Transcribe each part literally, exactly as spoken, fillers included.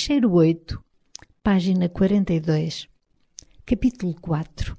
Fecheiro oito, página quarenta e dois, capítulo quatro.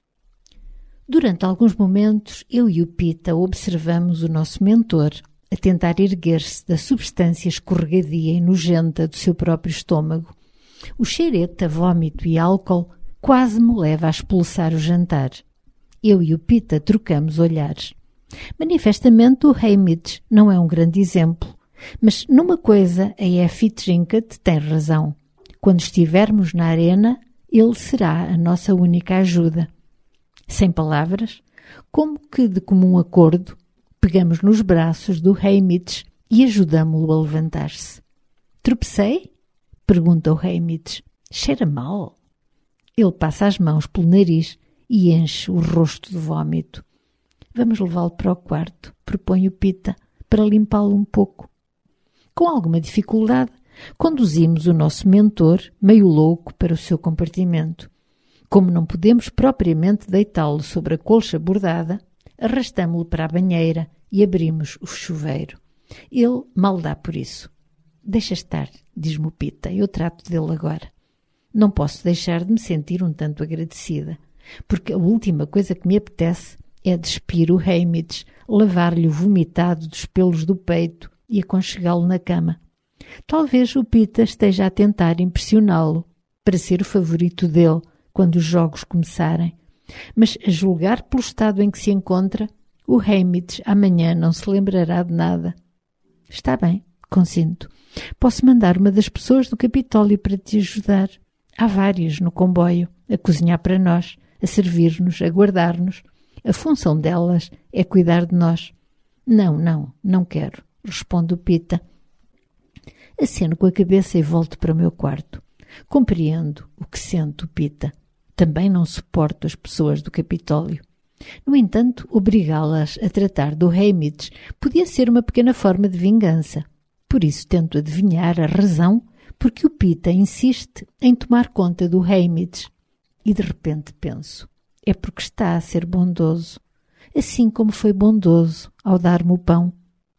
Durante alguns momentos, eu e o Pita observamos o nosso mentor a tentar erguer-se da substância escorregadia e nojenta do seu próprio estômago. O cheirete a vômito e álcool quase me leva a expulsar o jantar. Eu e o Pita trocamos olhares. Manifestamente o Hamish não é um grande exemplo, mas numa coisa a Effie Trinket tem razão. Quando estivermos na arena, ele será a nossa única ajuda. Sem palavras, como que de comum acordo, pegamos nos braços do Hamish e ajudamo-lo a levantar-se. Tropecei? Pergunta o Hamish. Cheira mal. Ele passa as mãos pelo nariz e enche o rosto de vômito. Vamos levá-lo para o quarto, propõe o Pita, para limpá-lo um pouco. Com alguma dificuldade, conduzimos o nosso mentor, meio louco, para o seu compartimento. Como não podemos propriamente deitá-lo sobre a colcha bordada, arrastamo-lo para a banheira e abrimos o chuveiro. Ele mal dá por isso. Deixa estar, diz-me o Pita, eu trato dele agora. Não posso deixar de me sentir um tanto agradecida, porque a última coisa que me apetece é despir o Hamish, lavar-lhe o vomitado dos pelos do peito e aconchegá-lo na cama. Talvez o Pita esteja a tentar impressioná-lo para ser o favorito dele quando os jogos começarem. Mas, a julgar pelo estado em que se encontra, o Hamish amanhã não se lembrará de nada. Está bem, consinto. Posso mandar uma das pessoas do Capitólio para te ajudar. Há várias no comboio, a cozinhar para nós, a servir-nos, a guardar-nos. A função delas é cuidar de nós. Não, não, não quero, responde o Pita. Aceno com a cabeça e volto para o meu quarto. Compreendo o que sente o Pita. Também não suporto as pessoas do Capitólio. No entanto, obrigá-las a tratar do Hamish podia ser uma pequena forma de vingança. Por isso tento adivinhar a razão porque o Pita insiste em tomar conta do Hamish. E de repente penso, é porque está a ser bondoso, assim como foi bondoso ao dar-me o pão.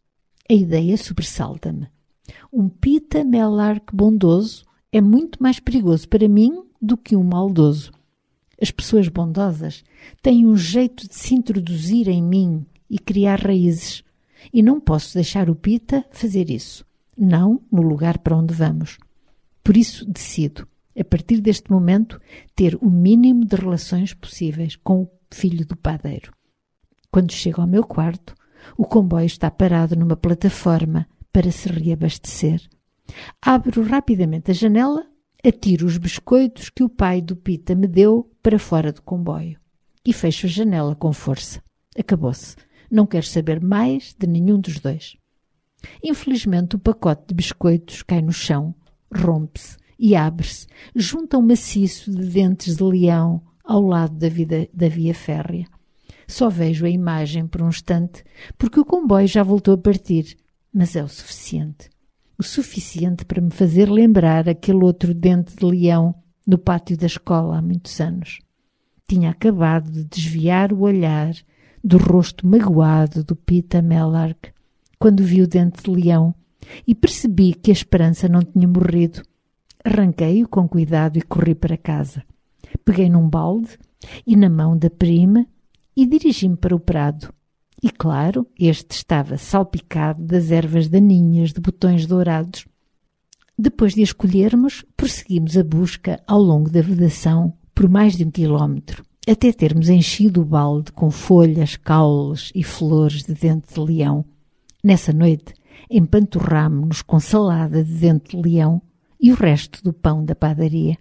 A ideia sobressalta-me. Um Pita Mellark bondoso é muito mais perigoso para mim do que um maldoso. As pessoas bondosas têm um jeito de se introduzir em mim e criar raízes, e não posso deixar o Pita fazer isso, não no lugar para onde vamos. Por isso decido, a partir deste momento, ter o mínimo de relações possíveis com o filho do padeiro. Quando chego ao meu quarto, o comboio está parado numa plataforma para se reabastecer. Abro rapidamente a janela, atiro os biscoitos que o pai do Pita me deu para fora do comboio e fecho a janela com força. Acabou-se. Não quero saber mais de nenhum dos dois. Infelizmente, o pacote de biscoitos cai no chão, rompe-se e abre-se, junto a um maciço de dentes de leão ao lado da, vida, da via férrea. Só vejo a imagem por um instante, porque o comboio já voltou a partir, mas é o suficiente. O suficiente para me fazer lembrar aquele outro dente de leão no pátio da escola há muitos anos. Tinha acabado de desviar o olhar do rosto magoado do Pita Mellark quando vi o dente de leão e percebi que a esperança não tinha morrido. Arranquei-o com cuidado e corri para casa. Peguei num balde e na mão da prima e dirigi-me para o prado. E, claro, este estava salpicado das ervas daninhas de botões dourados. Depois de as colhermos, prosseguimos a busca ao longo da vedação por mais de um quilómetro, até termos enchido o balde com folhas, caules e flores de dente de leão. Nessa noite, empanturrámo-nos com salada de dente de leão e o resto do pão da padaria.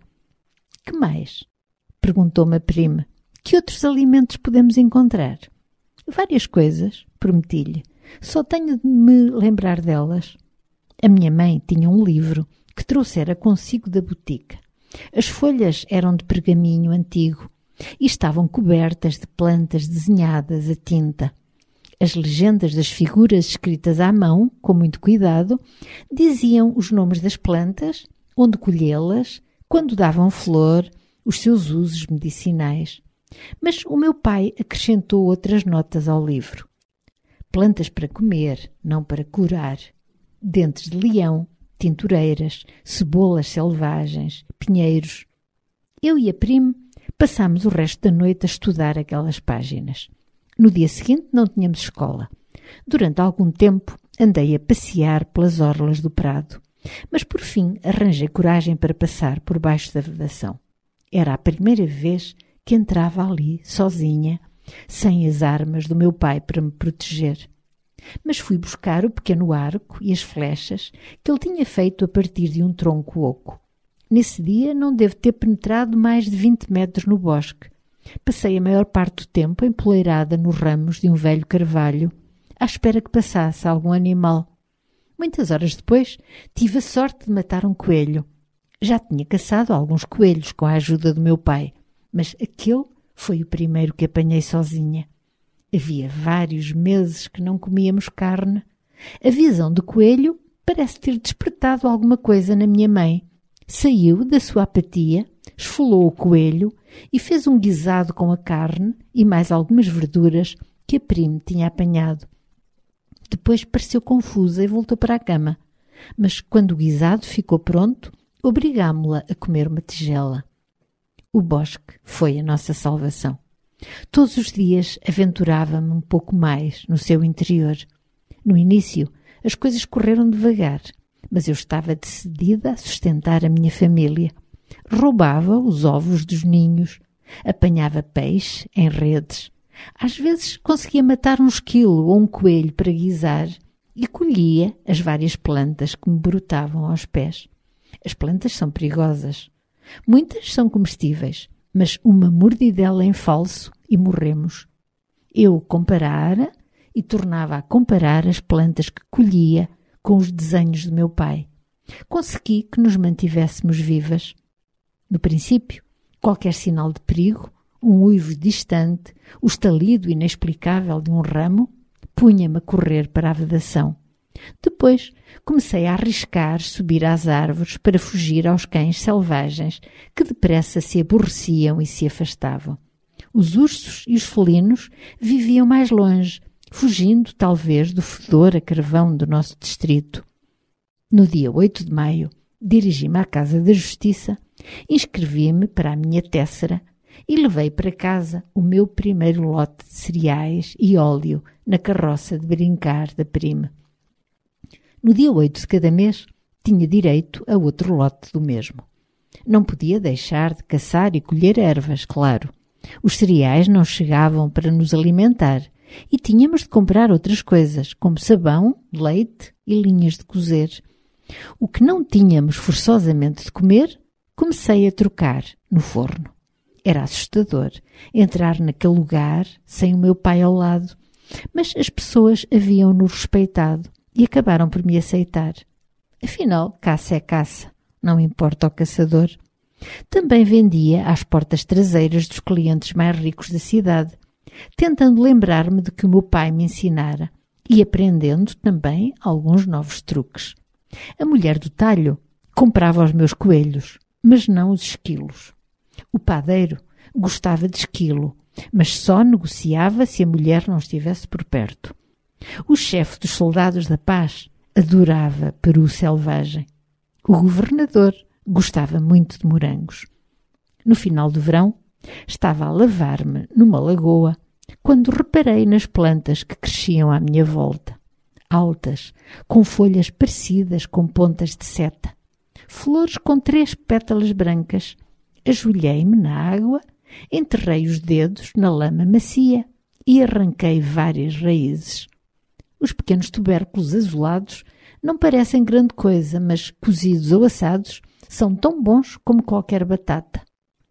— Que mais? Perguntou-me a prima. — Que outros alimentos podemos encontrar? — Várias coisas, prometi-lhe. Só tenho de me lembrar delas. A minha mãe tinha um livro que trouxera consigo da botica. As folhas eram de pergaminho antigo e estavam cobertas de plantas desenhadas a tinta. As legendas das figuras escritas à mão, com muito cuidado, diziam os nomes das plantas, onde colhê-las, quando davam flor, os seus usos medicinais. Mas o meu pai acrescentou outras notas ao livro. Plantas para comer, não para curar. Dentes de leão, tintureiras, cebolas selvagens, pinheiros. Eu e a prima passámos o resto da noite a estudar aquelas páginas. No dia seguinte não tínhamos escola. Durante algum tempo andei a passear pelas orlas do prado, mas por fim arranjei coragem para passar por baixo da vedação. Era a primeira vez que entrava ali, sozinha, sem as armas do meu pai para me proteger. Mas fui buscar o pequeno arco e as flechas que ele tinha feito a partir de um tronco oco. Nesse dia não devo ter penetrado mais de vinte metros no bosque. Passei a maior parte do tempo empoleirada nos ramos de um velho carvalho, à espera que passasse algum animal. Muitas horas depois, tive a sorte de matar um coelho. Já tinha caçado alguns coelhos com a ajuda do meu pai, mas aquele foi o primeiro que apanhei sozinha. Havia vários meses que não comíamos carne. A visão do coelho parece ter despertado alguma coisa na minha mãe. Saiu da sua apatia, esfolou o coelho e fez um guisado com a carne e mais algumas verduras que a prima tinha apanhado. Depois pareceu confusa e voltou para a cama. Mas quando o guisado ficou pronto, obrigámo-la a comer uma tigela. O bosque foi a nossa salvação. Todos os dias aventurava-me um pouco mais no seu interior. No início, as coisas correram devagar, mas eu estava decidida a sustentar a minha família. Roubava os ovos dos ninhos, apanhava peixe em redes. Às vezes conseguia matar um esquilo ou um coelho para guisar e colhia as várias plantas que me brotavam aos pés. As plantas são perigosas. Muitas são comestíveis, mas uma mordidela em falso e morremos. Eu comparara e tornava a comparar as plantas que colhia com os desenhos do meu pai. Consegui que nos mantivéssemos vivas. No princípio, qualquer sinal de perigo, um uivo distante, o estalido inexplicável de um ramo, punha-me a correr para a vedação. Depois comecei a arriscar subir às árvores para fugir aos cães selvagens que depressa se aborreciam e se afastavam. Os ursos e os felinos viviam mais longe, fugindo talvez do fedor a carvão do nosso distrito. No dia oito de maio, dirigi-me à Casa da Justiça, inscrevi-me para a minha téssera e levei para casa o meu primeiro lote de cereais e óleo na carroça de brincar da prima. No dia oito de cada mês, tinha direito a outro lote do mesmo. Não podia deixar de caçar e colher ervas, claro. Os cereais não chegavam para nos alimentar e tínhamos de comprar outras coisas, como sabão, leite e linhas de cozer. O que não tínhamos forçosamente de comer, comecei a trocar no forno. Era assustador entrar naquele lugar sem o meu pai ao lado, mas as pessoas haviam-nos respeitado e acabaram por me aceitar. Afinal, caça é caça, não importa ao caçador. Também vendia às portas traseiras dos clientes mais ricos da cidade, tentando lembrar-me de que o meu pai me ensinara e aprendendo também alguns novos truques. A mulher do talho comprava os meus coelhos, mas não os esquilos. O padeiro gostava de esquilo, mas só negociava se a mulher não estivesse por perto. O chefe dos soldados da paz adorava peru selvagem. O governador gostava muito de morangos. No final do verão, estava a lavar-me numa lagoa quando reparei nas plantas que cresciam à minha volta. Altas, com folhas parecidas com pontas de seta. Flores com três pétalas brancas. Ajoelhei-me na água, enterrei os dedos na lama macia e arranquei várias raízes. Os pequenos tubérculos azulados não parecem grande coisa, mas cozidos ou assados são tão bons como qualquer batata.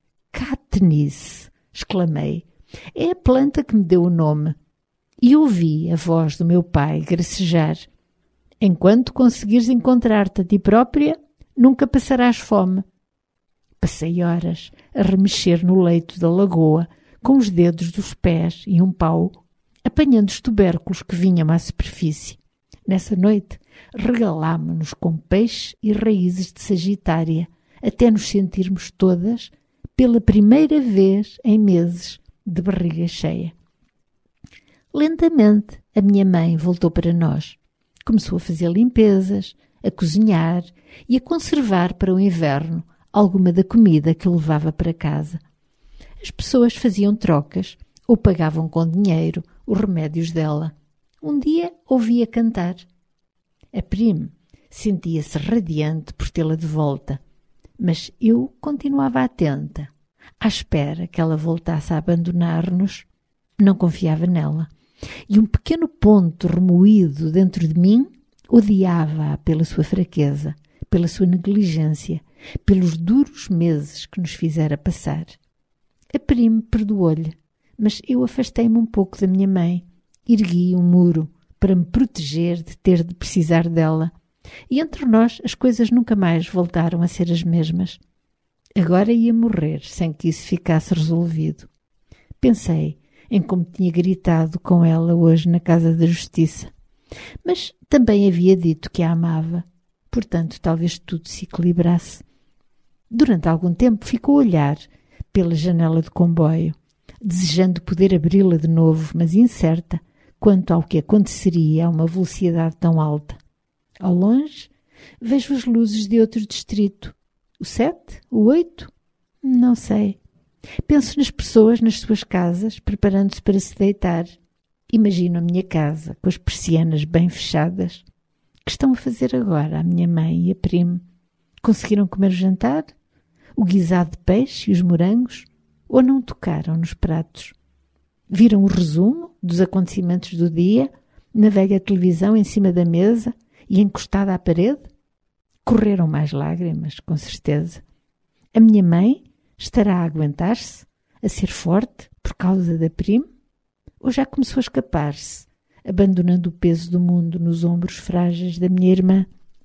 Katniss! Exclamei. É a planta que me deu o nome. E ouvi a voz do meu pai gracejar. Enquanto conseguires encontrar-te a ti própria, nunca passarás fome. Passei horas a remexer no leito da lagoa, com os dedos dos pés e um pau, apanhando os tubérculos que vinham à superfície. Nessa noite, regalámo-nos com peixe e raízes de sagitária, até nos sentirmos todas, pela primeira vez em meses, de barriga cheia. Lentamente, a minha mãe voltou para nós. Começou a fazer limpezas, a cozinhar e a conservar para o inverno alguma da comida que eu levava para casa. As pessoas faziam trocas ou pagavam com dinheiro os remédios dela. Um dia ouvia cantar. A Prim sentia-se radiante por tê-la de volta, mas eu continuava atenta, à espera que ela voltasse a abandonar-nos. Não confiava nela. E um pequeno ponto remoído dentro de mim odiava-a pela sua fraqueza, pela sua negligência, pelos duros meses que nos fizera passar. A Prim perdoou-lhe, mas eu afastei-me um pouco da minha mãe, ergui um muro para me proteger de ter de precisar dela, e entre nós as coisas nunca mais voltaram a ser as mesmas. Agora ia morrer sem que isso ficasse resolvido. Pensei em como tinha gritado com ela hoje na Casa da Justiça, mas também havia dito que a amava, portanto talvez tudo se equilibrasse. Durante algum tempo ficou a olhar pela janela de comboio, desejando poder abri-la de novo, mas incerta quanto ao que aconteceria a uma velocidade tão alta. Ao longe, vejo as luzes de outro distrito. O sete? O oito? Não sei. Penso nas pessoas nas suas casas, preparando-se para se deitar. Imagino a minha casa, com as persianas bem fechadas. Que estão a fazer agora a minha mãe e a Prim? Conseguiram comer o jantar? O guisado de peixe e os morangos? Ou não tocaram nos pratos? Viram o resumo dos acontecimentos do dia na velha televisão em cima da mesa e encostada à parede? Correram mais lágrimas, com certeza. A minha mãe estará a aguentar-se, a ser forte por causa da Prim? Ou já começou a escapar-se, abandonando o peso do mundo nos ombros frágeis da minha irmã?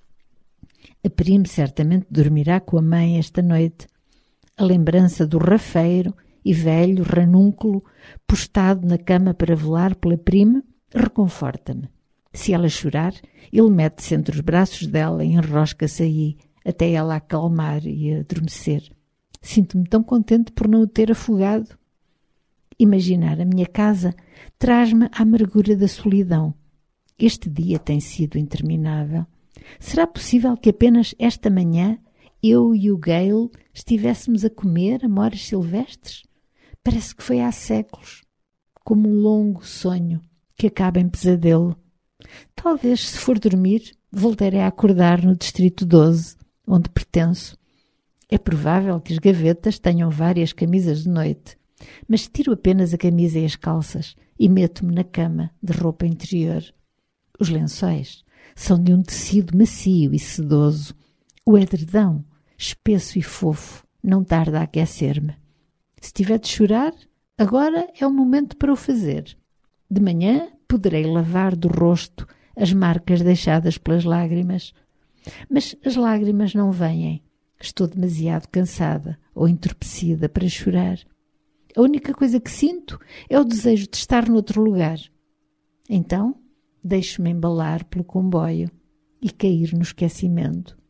A Prim certamente dormirá com a mãe esta noite. A lembrança do rafeiro e velho ranúnculo postado na cama para velar pela Prim reconforta-me. Se ela chorar, ele mete-se entre os braços dela e enrosca-se aí, até ela acalmar e adormecer. Sinto-me tão contente por não o ter afogado. Imaginar a minha casa traz-me à amargura da solidão. Este dia tem sido interminável. Será possível que apenas esta manhã eu e o Gale estivéssemos a comer amoras silvestres? Parece que foi há séculos, como um longo sonho que acaba em pesadelo. Talvez, se for dormir, voltarei a acordar no distrito doze, onde pertenço. É provável que as gavetas tenham várias camisas de noite, mas tiro apenas a camisa e as calças e meto-me na cama de roupa interior. Os lençóis são de um tecido macio e sedoso. O edredão, espesso e fofo, não tarda a aquecer-me. Se tiver de chorar, agora é o momento para o fazer. De manhã poderei lavar do rosto as marcas deixadas pelas lágrimas. Mas as lágrimas não vêm. Estou demasiado cansada ou entorpecida para chorar. A única coisa que sinto é o desejo de estar noutro lugar. Então, deixo-me embalar pelo comboio e cair no esquecimento.